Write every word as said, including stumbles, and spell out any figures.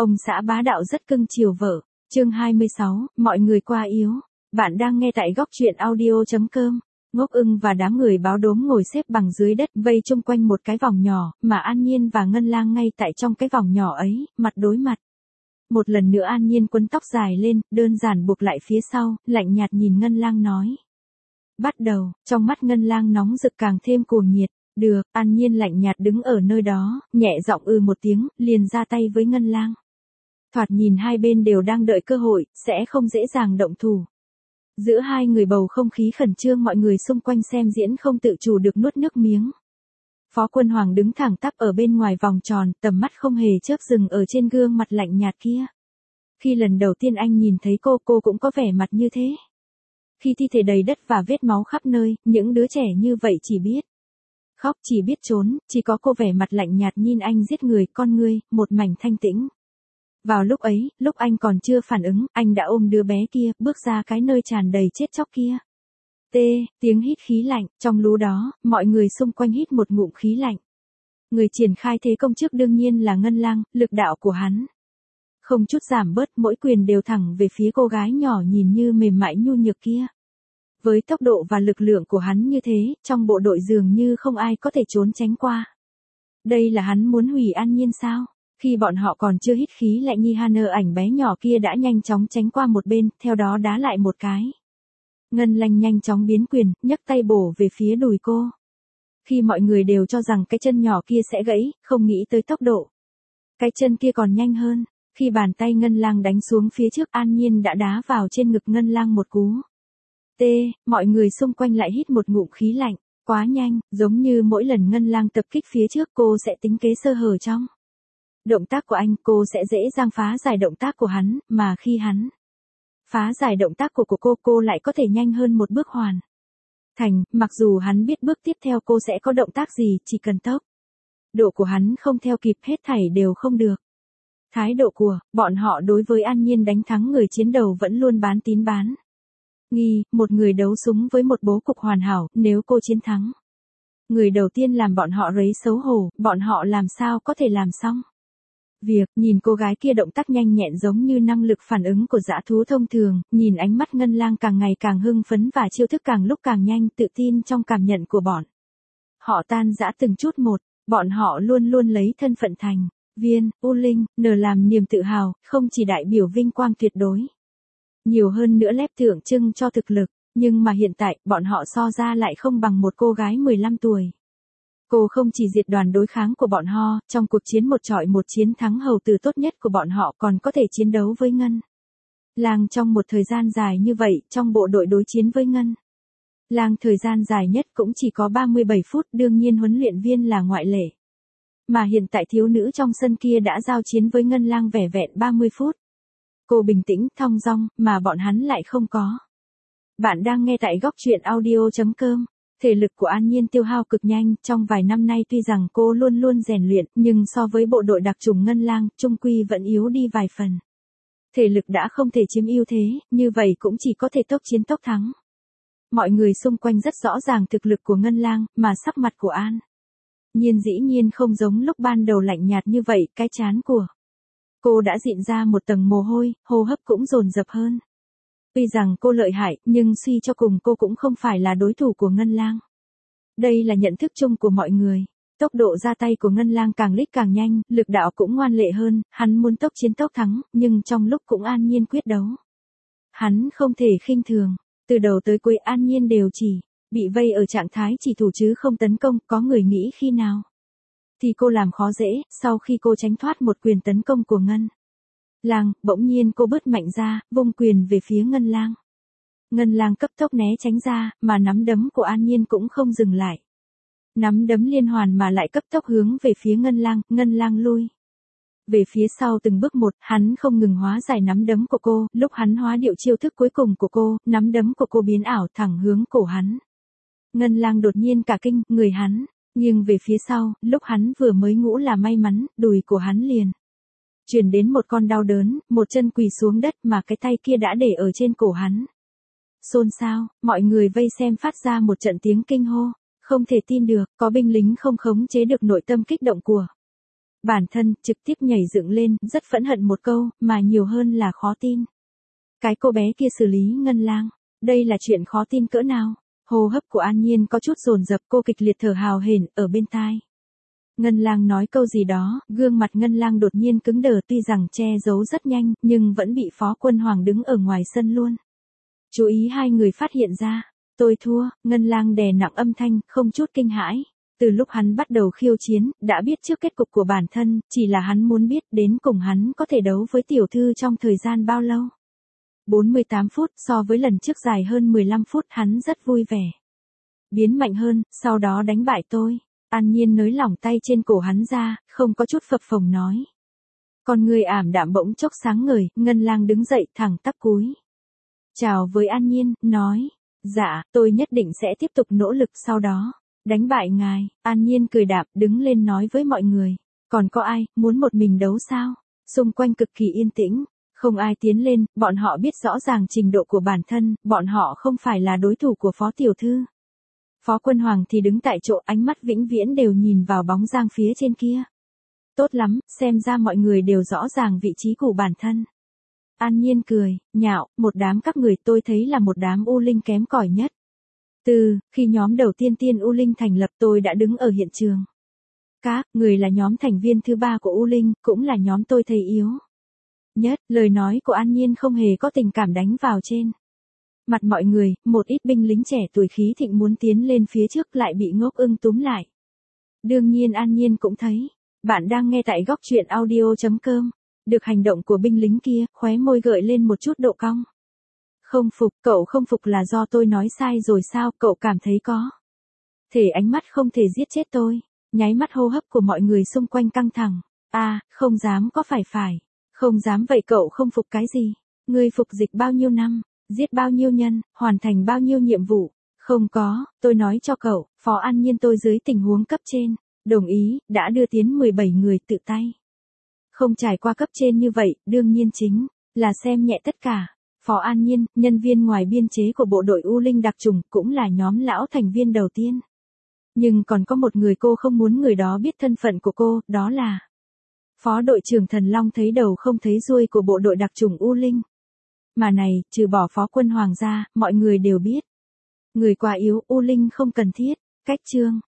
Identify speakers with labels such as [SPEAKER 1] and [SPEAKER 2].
[SPEAKER 1] Ông xã bá đạo rất cưng chiều vợ. Chương hai mươi sáu, mọi người qua yếu. Bạn đang nghe tại góc truyện audio chấm com. Ngốc Ưng và đám người báo đốm ngồi xếp bằng dưới đất vây chung quanh một cái vòng nhỏ, mà An Nhiên và Ngân Lang ngay tại trong cái vòng nhỏ ấy, mặt đối mặt. Một lần nữa An Nhiên quấn tóc dài lên, đơn giản buộc lại phía sau, lạnh nhạt nhìn Ngân Lang nói. Bắt đầu, trong mắt Ngân Lang nóng rực càng thêm cuồng nhiệt. Được, An Nhiên lạnh nhạt đứng ở nơi đó, nhẹ giọng ư một tiếng, liền ra tay với Ngân Lang. Thoạt nhìn hai bên đều đang đợi cơ hội, sẽ không dễ dàng động thủ. Giữa hai người bầu không khí khẩn trương, mọi người xung quanh xem diễn không tự chủ được nuốt nước miếng. Phó Quân Hoàng đứng thẳng tắp ở bên ngoài vòng tròn, tầm mắt không hề chớp dừng ở trên gương mặt lạnh nhạt kia. Khi lần đầu tiên anh nhìn thấy cô, cô cũng có vẻ mặt như thế. Khi thi thể đầy đất và vết máu khắp nơi, những đứa trẻ như vậy chỉ biết khóc, chỉ biết trốn, chỉ có cô vẻ mặt lạnh nhạt nhìn anh giết người, con ngươi, một mảnh thanh tĩnh. Vào lúc ấy, lúc anh còn chưa phản ứng, anh đã ôm đứa bé kia, bước ra cái nơi tràn đầy chết chóc kia. Tê, tiếng hít khí lạnh, trong lú đó, mọi người xung quanh hít một ngụm khí lạnh. Người triển khai thế công trước đương nhiên là Ngân Lang, lực đạo của hắn không chút giảm bớt, mỗi quyền đều thẳng về phía cô gái nhỏ nhìn như mềm mại nhu nhược kia. Với tốc độ và lực lượng của hắn như thế, trong bộ đội dường như không ai có thể trốn tránh qua. Đây là hắn muốn hủy An Nhiên sao? Khi bọn họ còn chưa hít khí lạnh, Nhi Hanơ ảnh bé nhỏ kia đã nhanh chóng tránh qua một bên, theo đó đá lại một cái. Ngân Lang nhanh chóng biến quyền, nhấc tay bổ về phía đùi cô. Khi mọi người đều cho rằng cái chân nhỏ kia sẽ gãy, không nghĩ tới tốc độ. Cái chân kia còn nhanh hơn. Khi bàn tay Ngân Lang đánh xuống phía trước, An Nhiên đã đá vào trên ngực Ngân Lang một cú. T, mọi người xung quanh lại hít một ngụm khí lạnh, quá nhanh, giống như mỗi lần Ngân Lang tập kích phía trước cô sẽ tính kế sơ hở trong động tác của anh, cô sẽ dễ dàng phá giải động tác của hắn, mà khi hắn phá giải động tác của, của cô, cô lại có thể nhanh hơn một bước hoàn thành, mặc dù hắn biết bước tiếp theo cô sẽ có động tác gì, chỉ cần tốc độ của hắn không theo kịp, hết thảy đều không được. Thái độ của bọn họ đối với An Nhiên đánh thắng người chiến đầu vẫn luôn bán tín bán nghi, một người đấu súng với một bố cục hoàn hảo, nếu cô chiến thắng, người đầu tiên làm bọn họ rấy xấu hổ, bọn họ làm sao có thể làm xong việc. Nhìn cô gái kia động tác nhanh nhẹn giống như năng lực phản ứng của dã thú thông thường, nhìn ánh mắt Ngân Lang càng ngày càng hưng phấn và chiêu thức càng lúc càng nhanh, tự tin trong cảm nhận của bọn họ tan rã từng chút một, bọn họ luôn luôn lấy thân phận thành viên, U Linh, N làm niềm tự hào, không chỉ đại biểu vinh quang tuyệt đối. Nhiều hơn nữa lép tượng trưng cho thực lực, nhưng mà hiện tại, bọn họ so ra lại không bằng một cô gái mười lăm tuổi. Cô không chỉ diệt đoàn đối kháng của bọn họ, trong cuộc chiến một trọi một chiến thắng hầu tử tốt nhất của bọn họ còn có thể chiến đấu với Ngân Lang trong một thời gian dài như vậy, trong bộ đội đối chiến với Ngân Lang thời gian dài nhất cũng chỉ có ba mươi bảy phút, đương nhiên huấn luyện viên là ngoại lệ. Mà hiện tại thiếu nữ trong sân kia đã giao chiến với Ngân Lang vẻn vẹn ba mươi phút. Cô bình tĩnh, thong dong, mà bọn hắn lại không có. Bạn đang nghe tại góc truyện audio chấm com. Thể lực của An Nhiên tiêu hao cực nhanh, trong vài năm nay tuy rằng cô luôn luôn rèn luyện, nhưng so với bộ đội đặc chủng Ngân Lang, trung quy vẫn yếu đi vài phần. Thể lực đã không thể chiếm ưu thế, như vậy cũng chỉ có thể tốc chiến tốc thắng. Mọi người xung quanh rất rõ ràng thực lực của Ngân Lang, mà sắc mặt của An Nhiên dĩ nhiên không giống lúc ban đầu lạnh nhạt như vậy, cái trán của cô đã dịn ra một tầng mồ hôi, hô hấp cũng dồn dập hơn. Tuy rằng cô lợi hại, nhưng suy cho cùng cô cũng không phải là đối thủ của Ngân Lang. Đây là nhận thức chung của mọi người. Tốc độ ra tay của Ngân Lang càng lích càng nhanh, lực đạo cũng ngoan lệ hơn, hắn muốn tốc chiến tốc thắng, nhưng trong lúc cũng An Nhiên quyết đấu. Hắn không thể khinh thường, từ đầu tới cuối An Nhiên đều chỉ bị vây ở trạng thái chỉ thủ chứ không tấn công, có người nghĩ khi nào thì cô làm khó dễ, sau khi cô tránh thoát một quyền tấn công của Ngân Lang, bỗng nhiên cô bứt mạnh ra, vung quyền về phía Ngân Lang. Ngân Lang cấp tốc né tránh ra, mà nắm đấm của An Nhiên cũng không dừng lại. Nắm đấm liên hoàn mà lại cấp tốc hướng về phía Ngân Lang, Ngân Lang lui về phía sau từng bước một, hắn không ngừng hóa giải nắm đấm của cô, lúc hắn hóa điệu chiêu thức cuối cùng của cô, nắm đấm của cô biến ảo thẳng hướng cổ hắn. Ngân Lang đột nhiên cả kinh, người hắn nghiêng về phía sau, lúc hắn vừa mới ngủ là may mắn, đùi của hắn liền truyền đến một con đau đớn, một chân quỳ xuống đất mà cái tay kia đã để ở trên cổ hắn. Xôn xao, mọi người vây xem phát ra một trận tiếng kinh hô, không thể tin được, có binh lính không khống chế được nội tâm kích động của Bản thân trực tiếp nhảy dựng lên, rất phẫn hận một câu, mà nhiều hơn là khó tin. Cái cô bé kia xử lý Ngân Lang, đây là chuyện khó tin cỡ nào? Hô hấp của An Nhiên có chút dồn dập, cô kịch liệt thở hào hển ở bên tai. Ngân Lang nói câu gì đó, gương mặt Ngân Lang đột nhiên cứng đờ, tuy rằng che giấu rất nhanh, nhưng vẫn bị Phó Quân Hoàng đứng ở ngoài sân luôn. Chú ý hai người phát hiện ra. Tôi thua, Ngân Lang đè nặng âm thanh, không chút kinh hãi. Từ lúc hắn bắt đầu khiêu chiến, đã biết trước kết cục của bản thân, chỉ là hắn muốn biết đến cùng hắn có thể đấu với tiểu thư trong thời gian bao lâu. bốn mươi tám phút, so với lần trước dài hơn mười lăm phút, hắn rất vui vẻ. Biến mạnh hơn, sau đó đánh bại tôi. An Nhiên nới lỏng tay trên cổ hắn ra, không có chút phập phồng nói. Con người ảm đạm bỗng chốc sáng ngời, Ngân Lang đứng dậy thẳng tắp cúi chào với An Nhiên, nói. Dạ, tôi nhất định sẽ tiếp tục nỗ lực sau đó. Đánh bại ngài. An Nhiên cười đạm, đứng lên nói với mọi người. Còn có ai, muốn một mình đấu sao? Xung quanh cực kỳ yên tĩnh. Không ai tiến lên, bọn họ biết rõ ràng trình độ của bản thân, bọn họ không phải là đối thủ của Phó Tiểu Thư. Phó Quân Hoàng thì đứng tại chỗ, ánh mắt vĩnh viễn đều nhìn vào bóng dáng phía trên kia. Tốt lắm, xem ra mọi người đều rõ ràng vị trí của bản thân. An Nhiên cười, nhạo, một đám các người tôi thấy là một đám U Linh kém cỏi nhất. Từ, khi nhóm đầu tiên tiên U Linh thành lập tôi đã đứng ở hiện trường. Các người là nhóm thành viên thứ ba của U Linh, cũng là nhóm tôi thấy yếu nhất. Lời nói của An Nhiên không hề có tình cảm đánh vào trên mặt mọi người, một ít binh lính trẻ tuổi khí thịnh muốn tiến lên phía trước lại bị Ngốc Ưng túm lại. Đương nhiên An Nhiên cũng thấy. Bạn đang nghe tại góc truyện audio chấm com. Được hành động của binh lính kia, khóe môi gợi lên một chút độ cong. Không phục, cậu không phục là do tôi nói sai rồi sao, cậu cảm thấy có thể ánh mắt không thể giết chết tôi. Nháy mắt hô hấp của mọi người xung quanh căng thẳng. À, không dám có phải phải. Không dám vậy cậu không phục cái gì? Ngươi phục dịch bao nhiêu năm? Giết bao nhiêu nhân? Hoàn thành bao nhiêu nhiệm vụ? Không có, tôi nói cho cậu, Phó An Nhiên tôi dưới tình huống cấp trên. Đồng ý, đã đưa tiến mười bảy người tự tay. Không trải qua cấp trên như vậy, đương nhiên chính là xem nhẹ tất cả. Phó An Nhiên, nhân viên ngoài biên chế của bộ đội U Linh đặc trùng, cũng là nhóm lão thành viên đầu tiên. Nhưng còn có một người cô không muốn người đó biết thân phận của cô, đó là Phó đội trưởng Thần Long thấy đầu không thấy đuôi của bộ đội đặc trùng U Linh. Mà này, trừ bỏ Phó Quân Hoàng ra, mọi người đều biết. Người quá yếu, U Linh không cần thiết. Cách chương